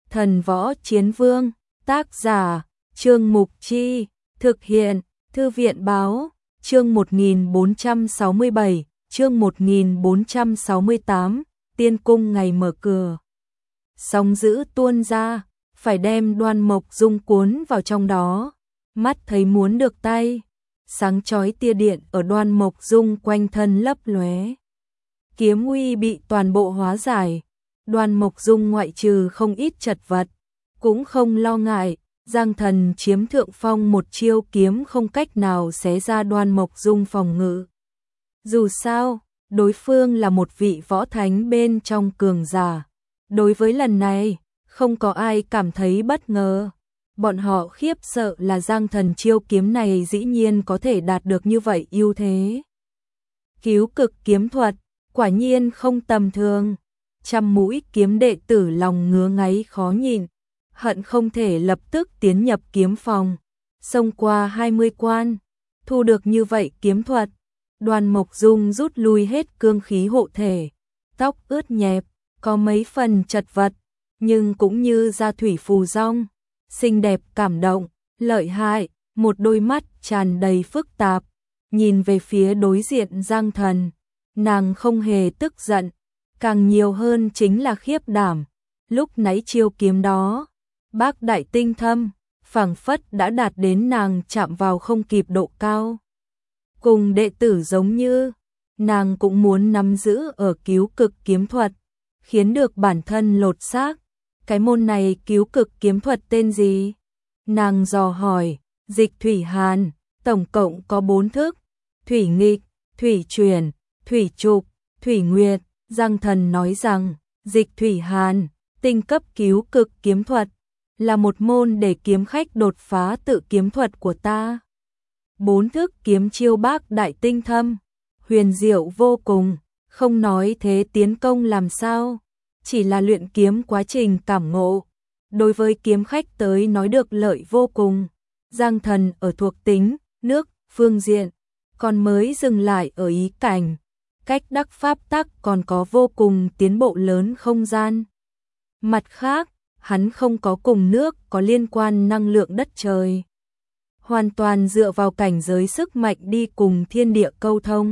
Thần Võ Chiến Vương, tác giả, Trương Mục Chi, thực hiện, Thư viện Báo, chương 1467, chương 1468, Tiên Cung ngày mở cửa. Sóng dữ tuôn ra, phải đem Đoan Mộc Dung cuốn vào trong đó, mắt thấy muốn được tay, sáng chói tia điện ở Đoan Mộc Dung quanh thân lấp lóe. Kiếm uy bị toàn bộ hóa giải, Đoan Mộc Dung ngoại trừ không ít chật vật, cũng không lo ngại, Giang Thần chiếm thượng phong, một chiêu kiếm không cách nào xé ra Đoan Mộc Dung phòng ngự. Dù sao, đối phương là một vị võ thánh bên trong cường giả. Đối với lần này, không có ai cảm thấy bất ngờ. Bọn họ khiếp sợ là Giang Thần chiêu kiếm này dĩ nhiên có thể đạt được như vậy ưu thế. Cứu cực kiếm thuật, quả nhiên không tầm thường. Trăm mũi kiếm đệ tử lòng ngứa ngáy khó nhịn, hận không thể lập tức tiến nhập kiếm phòng, xông qua 20 quan, thu được như vậy kiếm thuật. Đoan Mộc Dung rút lui hết cương khí hộ thể, tóc ướt nhẹp, có mấy phần chật vật, nhưng cũng như da thủy phù dong, xinh đẹp cảm động, lợi hại, một đôi mắt tràn đầy phức tạp, nhìn về phía đối diện Giang Thần, nàng không hề tức giận, càng nhiều hơn chính là khiếp đảm. Lúc nãy chiêu kiếm đó, bác đại tinh thâm, phảng phất đã đạt đến nàng chạm vào không kịp độ cao. Cùng đệ tử giống như, nàng cũng muốn nắm giữ ở cứu cực kiếm thuật, khiến được bản thân lột xác. Cái môn này cứu cực kiếm thuật tên gì? Nàng dò hỏi. Dịch thủy hàn, tổng cộng có 4 thức: thủy nghịch, thủy chuyển, thủy trục, thủy nguyệt. Giang Thần nói rằng, dịch thủy hàn, tinh cấp cứu cực kiếm thuật, là một môn để kiếm khách đột phá tự kiếm thuật của ta. 4 thức kiếm chiêu bác đại tinh thâm, huyền diệu vô cùng, không nói thế tiến công làm sao, chỉ là luyện kiếm quá trình cảm ngộ, đối với kiếm khách tới nói được lợi vô cùng. Giang Thần ở thuộc tính, nước, phương diện, còn mới dừng lại ở ý cảnh, cách đắc pháp tắc còn có vô cùng tiến bộ lớn không gian. Mặt khác, hắn không có cùng nước có liên quan năng lượng đất trời, hoàn toàn dựa vào cảnh giới sức mạnh đi cùng thiên địa câu thông.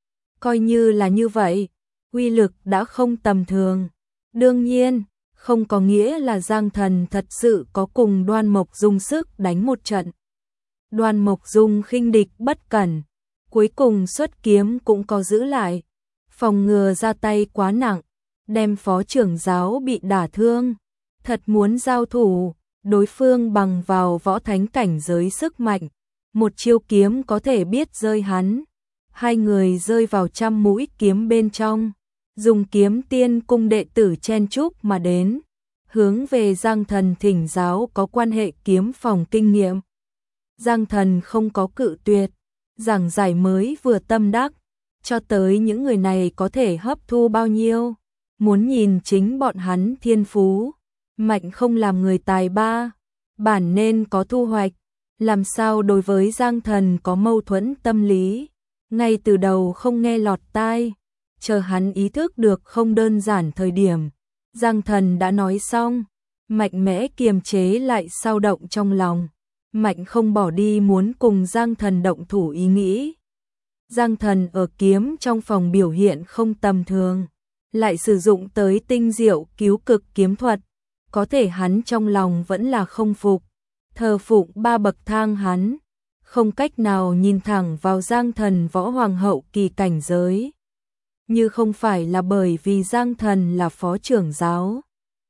Coi như là như vậy, uy lực đã không tầm thường. Đương nhiên, không có nghĩa là Giang Thần thật sự có cùng Đoan Mộc Dung sức đánh một trận. Đoan Mộc Dung khinh địch bất cẩn, cuối cùng xuất kiếm cũng có giữ lại, phòng ngừa ra tay quá nặng, đem phó trưởng giáo bị đả thương. Thật muốn giao thủ, đối phương bằng vào võ thánh cảnh giới sức mạnh, một chiêu kiếm có thể biết rơi hắn. Hai người rơi vào trăm mũi kiếm bên trong, dùng kiếm tiên cung đệ tử chen chúc mà đến, hướng về Giang Thần thỉnh giáo có quan hệ kiếm phòng kinh nghiệm. Giang Thần không có cự tuyệt, giảng giải mới vừa tâm đắc, cho tới những người này có thể hấp thu bao nhiêu, muốn nhìn chính bọn hắn thiên phú. Mạnh không làm người tài ba, bản nên có thu hoạch, làm sao đối với Giang Thần có mâu thuẫn tâm lý, ngay từ đầu không nghe lọt tai, chờ hắn ý thức được không đơn giản thời điểm, Giang Thần đã nói xong, mạnh mẽ kiềm chế lại sao động trong lòng, mạnh không bỏ đi muốn cùng Giang Thần động thủ ý nghĩ. Giang Thần ở kiếm trong phòng biểu hiện không tầm thường, lại sử dụng tới tinh diệu cứu cực kiếm thuật, có thể hắn trong lòng vẫn là không phục, thờ phụng 3 bậc thang hắn, không cách nào nhìn thẳng vào Giang Thần võ hoàng hậu kỳ cảnh giới. Như không phải là bởi vì Giang Thần là phó trưởng giáo,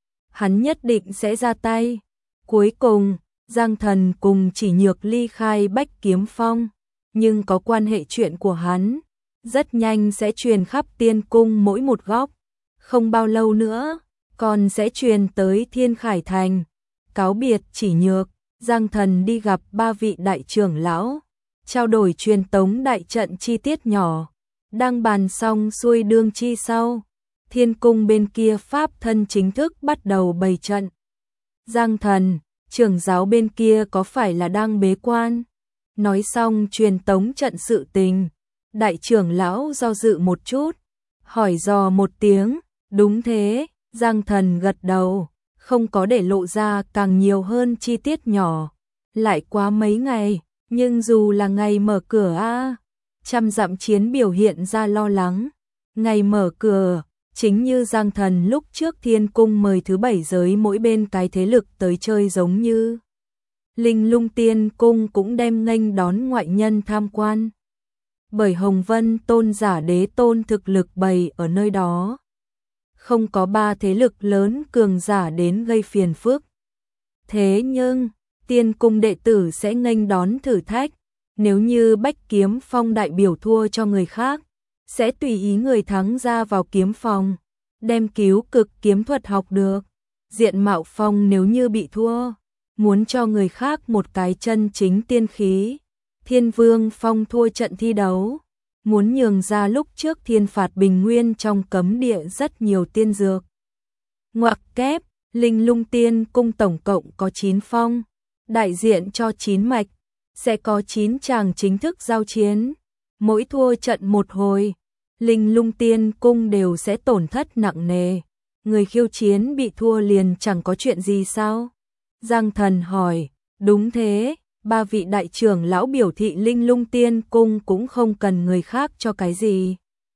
hắn nhất định sẽ ra tay. Cuối cùng, Giang Thần cùng Chỉ Nhược ly khai Bách Kiếm Phong, nhưng có quan hệ chuyện của hắn, rất nhanh sẽ truyền khắp Tiên Cung mỗi một góc, không bao lâu nữa còn sẽ truyền tới Thiên Khải Thành. Cáo biệt Chỉ Nhược, Giang Thần đi gặp 3 vị đại trưởng lão, trao đổi truyền tống đại trận chi tiết nhỏ, đang bàn xong xuôi đương chi sau, Thiên Cung bên kia pháp thân chính thức bắt đầu bày trận. Giang Thần, trưởng giáo bên kia có phải là đang bế quan? Nói xong truyền tống trận sự tình, đại trưởng lão do dự một chút, hỏi dò một tiếng, đúng thế. Giang Thần gật đầu, không có để lộ ra càng nhiều hơn chi tiết nhỏ. Lại quá mấy ngày, nhưng dù là ngày mở cửa trăm dặm chiến biểu hiện ra lo lắng. Ngày mở cửa, chính như Giang Thần lúc trước Thiên Cung mời thứ 7 giới mỗi bên cái thế lực tới chơi giống như Linh Lung Tiên Cung cũng đem nghênh đón ngoại nhân tham quan. Bởi Hồng Vân Tôn giả đế tôn thực lực bày ở nơi đó. Không có 3 thế lực lớn cường giả đến gây phiền phức. Thế nhưng, Tiên Cung đệ tử sẽ nghênh đón thử thách. Nếu như Bách Kiếm Phong đại biểu thua cho người khác, sẽ tùy ý người thắng ra vào kiếm phòng, đem cứu cực kiếm thuật học được. Diện Mạo Phong nếu như bị thua, muốn cho người khác một cái chân chính tiên khí. Thiên Vương Phong thua trận thi đấu, muốn nhường ra lúc trước thiên phạt bình nguyên trong cấm địa rất nhiều tiên dược. Ngoặc kép, Linh Lung Tiên Cung tổng cộng có 9 phong, đại diện cho 9 mạch, sẽ có 9 chàng chính thức giao chiến. Mỗi thua trận một hồi, Linh Lung Tiên Cung đều sẽ tổn thất nặng nề. Người khiêu chiến bị thua liền chẳng có chuyện gì sao? Giang Thần hỏi, đúng thế, 3 vị đại trưởng lão biểu thị Linh Lung Tiên Cung cũng không cần người khác cho cái gì.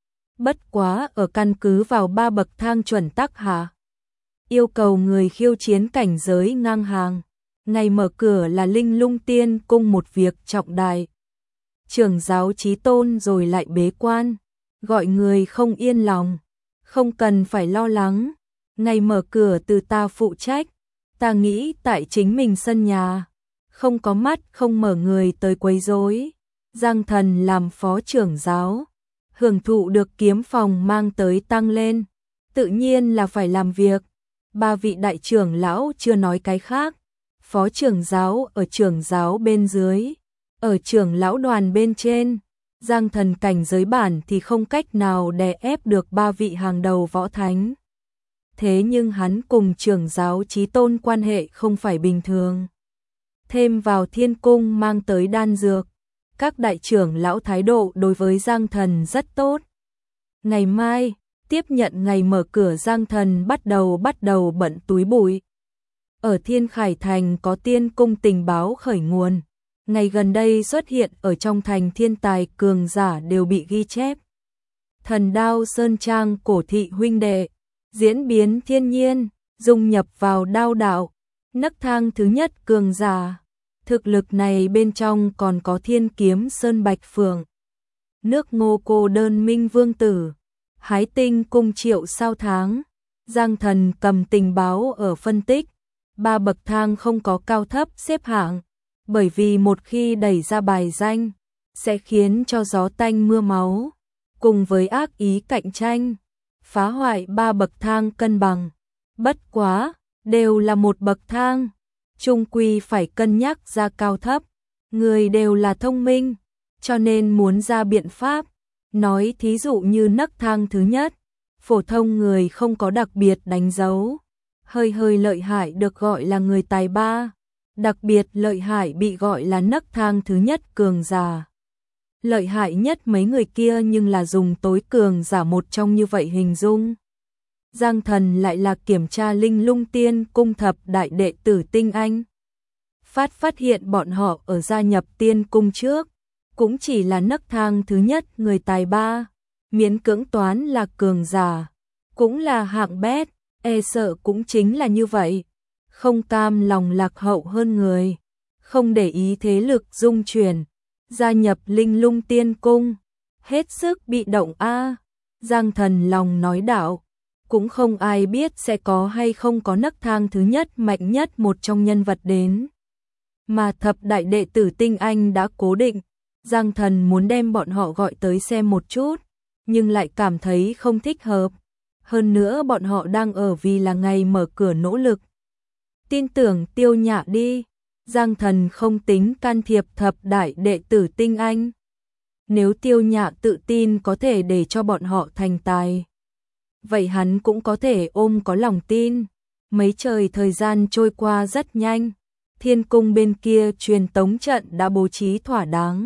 Bất quá ở căn cứ vào 3 bậc thang chuẩn tắc hạ. Yêu cầu người khiêu chiến cảnh giới ngang hàng. Ngày mở cửa là Linh Lung Tiên Cung một việc trọng đại. Trưởng giáo Chí Tôn rồi lại bế quan, gọi người không yên lòng, không cần phải lo lắng. Ngày mở cửa từ ta phụ trách, ta nghĩ tại chính mình sân nhà, không có mắt không mở người tới quấy rối. Giang Thần làm phó trưởng giáo, hưởng thụ được kiếm phòng mang tới tăng lên, tự nhiên là phải làm việc. 3 vị đại trưởng lão chưa nói cái khác, phó trưởng giáo ở trưởng giáo bên dưới, ở trưởng lão đoàn bên trên. Giang Thần cảnh giới bản thì không cách nào đè ép được 3 vị hàng đầu võ thánh. Thế nhưng hắn cùng trưởng giáo Chí Tôn quan hệ không phải bình thường. Thêm vào Thiên Cung mang tới đan dược, các đại trưởng lão thái độ đối với Giang Thần rất tốt. Ngày mai, tiếp nhận ngày mở cửa, Giang Thần bắt đầu bận túi bụi. Ở Thiên Khải Thành có Tiên Cung tình báo khởi nguồn. Ngày gần đây xuất hiện ở trong thành thiên tài cường giả đều bị ghi chép. Thần Đao Sơn Trang cổ thị huynh đệ, diễn biến thiên nhiên, dung nhập vào đao đạo, nấc thang thứ nhất cường giả. Thực lực này bên trong còn có Thiên Kiếm Sơn Bạch Phượng, nước Ngô Cô Đơn Minh Vương Tử, Hái Tinh Cung Triệu Sao Tháng. Giang Thần cầm tình báo ở phân tích, 3 bậc thang không có cao thấp xếp hạng, bởi vì một khi đẩy ra bài danh, sẽ khiến cho gió tanh mưa máu, cùng với ác ý cạnh tranh, phá hoại 3 bậc thang cân bằng. Bất quá, đều là một bậc thang, chung quy phải cân nhắc ra cao thấp, người đều là thông minh, cho nên muốn ra biện pháp. Nói thí dụ như nấc thang thứ nhất, phổ thông người không có đặc biệt đánh dấu, hơi lợi hại được gọi là người tài ba, đặc biệt lợi hại bị gọi là nấc thang thứ nhất cường giả. Lợi hại nhất mấy người kia nhưng là dùng tối cường giả một trong như vậy hình dung. Giang Thần lại là kiểm tra Linh Lung Tiên Cung thập đại đệ tử tinh anh. Phát hiện bọn họ ở gia nhập Tiên Cung trước, cũng chỉ là nấc thang thứ nhất người tài ba, miễn cưỡng toán là cường giả, cũng là hạng bét, sợ cũng chính là như vậy, không cam lòng lạc hậu hơn người, không để ý thế lực dung chuyển, gia nhập Linh Lung Tiên Cung, hết sức bị động Giang Thần lòng nói đạo, cũng không ai biết sẽ có hay không có nấc thang thứ nhất mạnh nhất một trong nhân vật đến. Mà thập đại đệ tử tinh anh đã cố định, Giang Thần muốn đem bọn họ gọi tới xem một chút, nhưng lại cảm thấy không thích hợp. Hơn nữa bọn họ đang ở vì là ngày mở cửa nỗ lực. Tin tưởng Tiêu Nhã đi, Giang Thần không tính can thiệp thập đại đệ tử tinh anh. Nếu Tiêu Nhã tự tin có thể để cho bọn họ thành tài, vậy hắn cũng có thể ôm có lòng tin. Mấy trời thời gian trôi qua rất nhanh, Thiên Cung bên kia truyền tống trận đã bố trí thỏa đáng.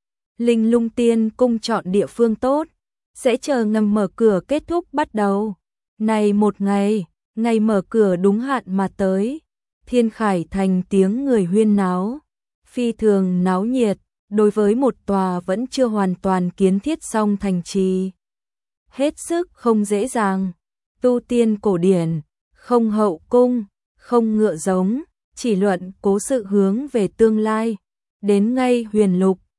Linh Lung Tiên Cung chọn địa phương tốt, sẽ chờ ngầm mở cửa kết thúc bắt đầu. Này một ngày, Ngày mở cửa đúng hạn mà tới, Thiên Khải Thành tiếng người huyên náo, phi thường náo nhiệt, đối với một tòa vẫn chưa hoàn toàn kiến thiết xong thành trì. Hết sức không dễ dàng, tu tiên cổ điển, không hậu cung, không ngựa giống, chỉ luận cố sự hướng về tương lai. Đến ngay Huyền Lục,